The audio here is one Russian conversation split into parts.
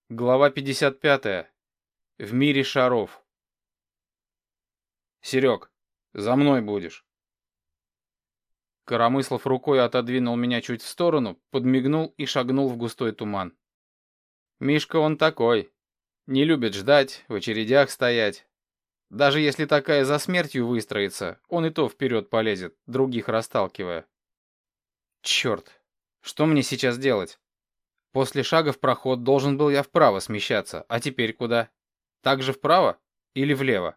Глава 55. В мире шаров. Серег, за мной будешь. Коромыслов рукой отодвинул меня чуть в сторону, подмигнул и шагнул в густой туман. Мишка он такой. Не любит ждать, в очередях стоять. Даже если такая за смертью выстроится, он и то вперед полезет, других расталкивая. Черт, что мне сейчас делать? После шага в проход должен был я вправо смещаться, а теперь куда? Также вправо или влево?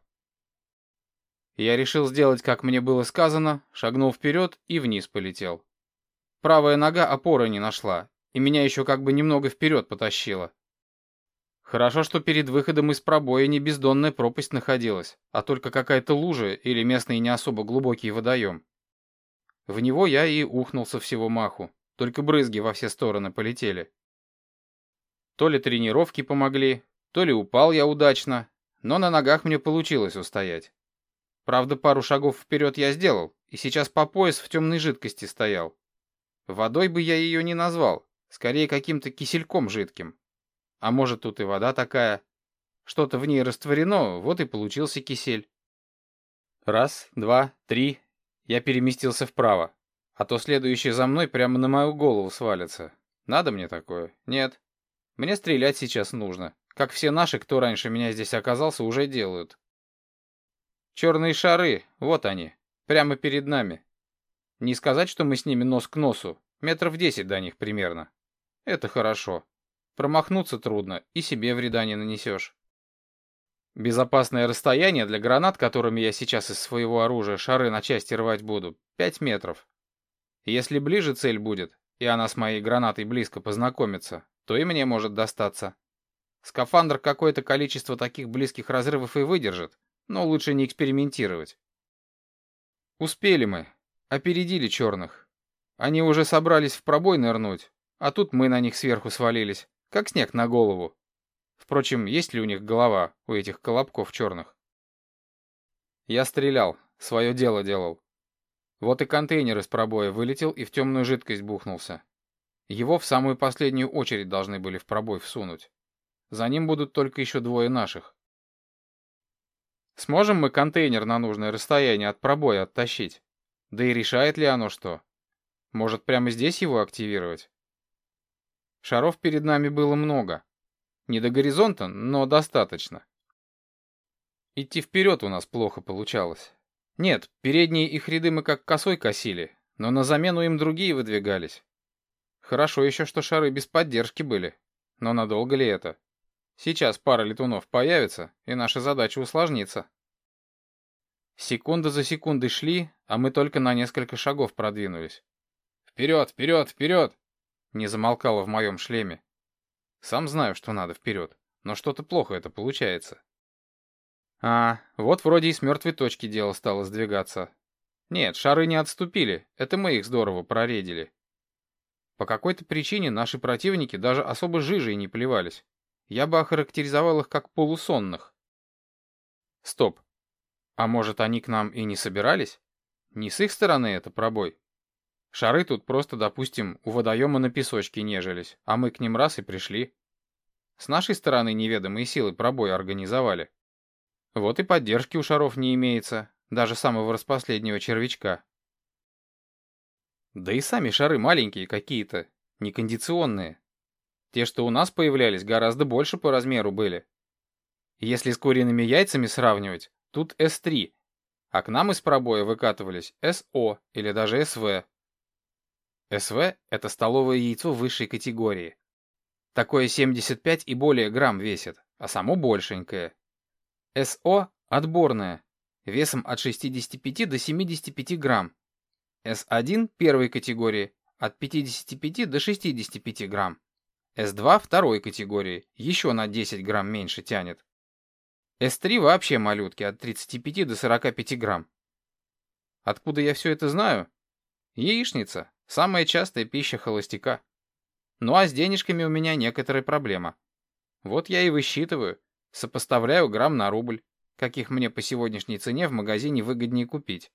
Я решил сделать, как мне было сказано, шагнул вперед и вниз полетел. Правая нога опоры не нашла, и меня еще как бы немного вперед потащило. Хорошо, что перед выходом из пробоя не бездонная пропасть находилась, а только какая-то лужа или местный не особо глубокий водоем. В него я и ухнул со всего маху, только брызги во все стороны полетели. То ли тренировки помогли, то ли упал я удачно, но на ногах мне получилось устоять. Правда, пару шагов вперед я сделал, и сейчас по пояс в темной жидкости стоял. Водой бы я ее не назвал, скорее каким-то кисельком жидким. А может, тут и вода такая. Что-то в ней растворено, вот и получился кисель. Раз, два, три. Я переместился вправо, а то следующий за мной прямо на мою голову свалится. Надо мне такое? Нет. Мне стрелять сейчас нужно, как все наши, кто раньше меня здесь оказался, уже делают. Черные шары, вот они, прямо перед нами. Не сказать, что мы с ними нос к носу, метров 10 до них примерно. Это хорошо. Промахнуться трудно, и себе вреда не нанесешь. Безопасное расстояние для гранат, которыми я сейчас из своего оружия шары на части рвать буду, 5 метров. Если ближе цель будет, и она с моей гранатой близко познакомится, то и мне может достаться. Скафандр какое-то количество таких близких разрывов и выдержит, но лучше не экспериментировать. Успели мы. Опередили черных. Они уже собрались в пробой нырнуть, а тут мы на них сверху свалились, как снег на голову. Впрочем, есть ли у них голова, у этих колобков черных? Я стрелял, свое дело делал. Вот и контейнер из пробоя вылетел и в темную жидкость бухнулся. Его в самую последнюю очередь должны были в пробой всунуть. За ним будут только еще двое наших. Сможем мы контейнер на нужное расстояние от пробоя оттащить? Да и решает ли оно что? Может, прямо здесь его активировать? Шаров перед нами было много. Не до горизонта, но достаточно. Идти вперед у нас плохо получалось. Нет, передние их ряды мы как косой косили, но на замену им другие выдвигались. Хорошо еще, что шары без поддержки были. Но надолго ли это? Сейчас пара летунов появится, и наша задача усложнится. Секунда за секундой шли, а мы только на несколько шагов продвинулись. «Вперед, вперед, вперед!» Не замолкало в моем шлеме. Сам знаю, что надо вперед, но что-то плохо это получается. Вот вроде и с мертвой точки дело стало сдвигаться. Нет, шары не отступили, это мы их здорово проредили. По какой-то причине наши противники даже особо жижей не плевались. Я бы охарактеризовал их как полусонных. Стоп. А может, они к нам и не собирались? Не с их стороны это пробой? Шары тут просто, допустим, у водоема на песочке нежились, а мы к ним раз и пришли. С нашей стороны неведомые силы пробой организовали. Вот и поддержки у шаров не имеется, даже самого распоследнего червячка. Да и сами шары маленькие какие-то, некондиционные. Те, что у нас появлялись, гораздо больше по размеру были. Если с куриными яйцами сравнивать, тут С3, а к нам из пробоя выкатывались СО или даже СВ. СВ — это столовое яйцо высшей категории. Такое 75 и более грамм весит, а само большенькое. СО — отборное, весом от 65 до 75 грамм. С1 первой категории от 55 до 65 грамм. С2 второй категории, еще на 10 грамм меньше тянет. С3 вообще малютки, от 35 до 45 грамм. Откуда я все это знаю? Яичница – самая частая пища холостяка. Ну а с денежками у меня некоторая проблема. Вот я и высчитываю, сопоставляю грамм на рубль, каких мне по сегодняшней цене в магазине выгоднее купить.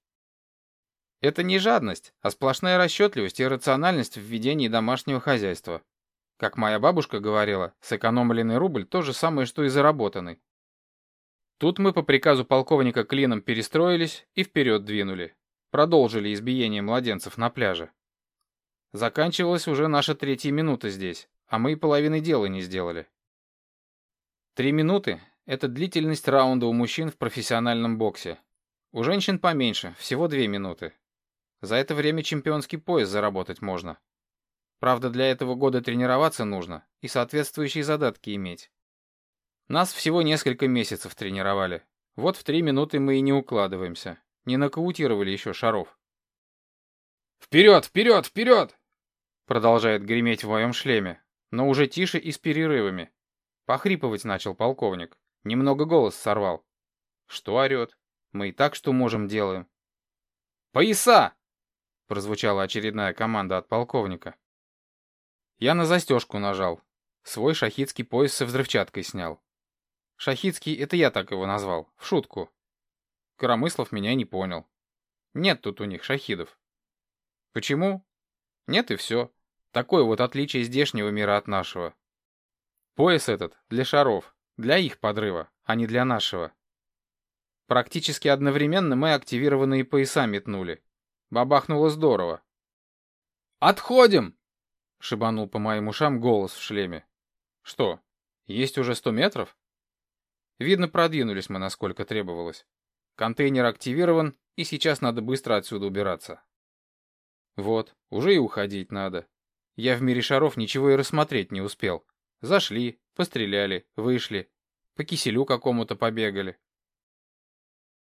Это не жадность, а сплошная расчетливость и рациональность в ведении домашнего хозяйства. Как моя бабушка говорила, сэкономленный рубль то же самое, что и заработанный. Тут мы по приказу полковника клином перестроились и вперед двинули. Продолжили избиение младенцев на пляже. Заканчивалась уже наша 3-я минута здесь, а мы и половины дела не сделали. 3 минуты — это длительность раунда у мужчин в профессиональном боксе. У женщин поменьше, всего 2 минуты. За это время чемпионский пояс заработать можно. Правда, для этого года тренироваться нужно и соответствующие задатки иметь. Нас всего несколько месяцев тренировали. Вот в 3 минуты мы и не укладываемся. Не нокаутировали еще Шаров. «Вперед, вперед, вперед!» Продолжает греметь в моем шлеме, но уже тише и с перерывами. Похрипывать начал полковник. Немного голос сорвал. Что орет? Мы и так что можем делаем. «Пояса!» Прозвучала очередная команда от полковника. Я на застежку нажал. Свой шахидский пояс со взрывчаткой снял. Шахидский — это я так его назвал, в шутку. Коромыслов меня не понял. Нет тут у них шахидов. Почему? Нет и все. Такое вот отличие здешнего мира от нашего. Пояс этот для Шаров, для их подрыва, а не для нашего. Практически одновременно мы активированные пояса метнули. Бабахнуло здорово. «Отходим!» — шибанул по моим ушам голос в шлеме. «Что, есть уже 100 метров?» Видно, продвинулись мы, насколько требовалось. Контейнер активирован, и сейчас надо быстро отсюда убираться. Вот, уже и уходить надо. Я в мире Шаров ничего и рассмотреть не успел. Зашли, постреляли, вышли, по киселю какому-то побегали.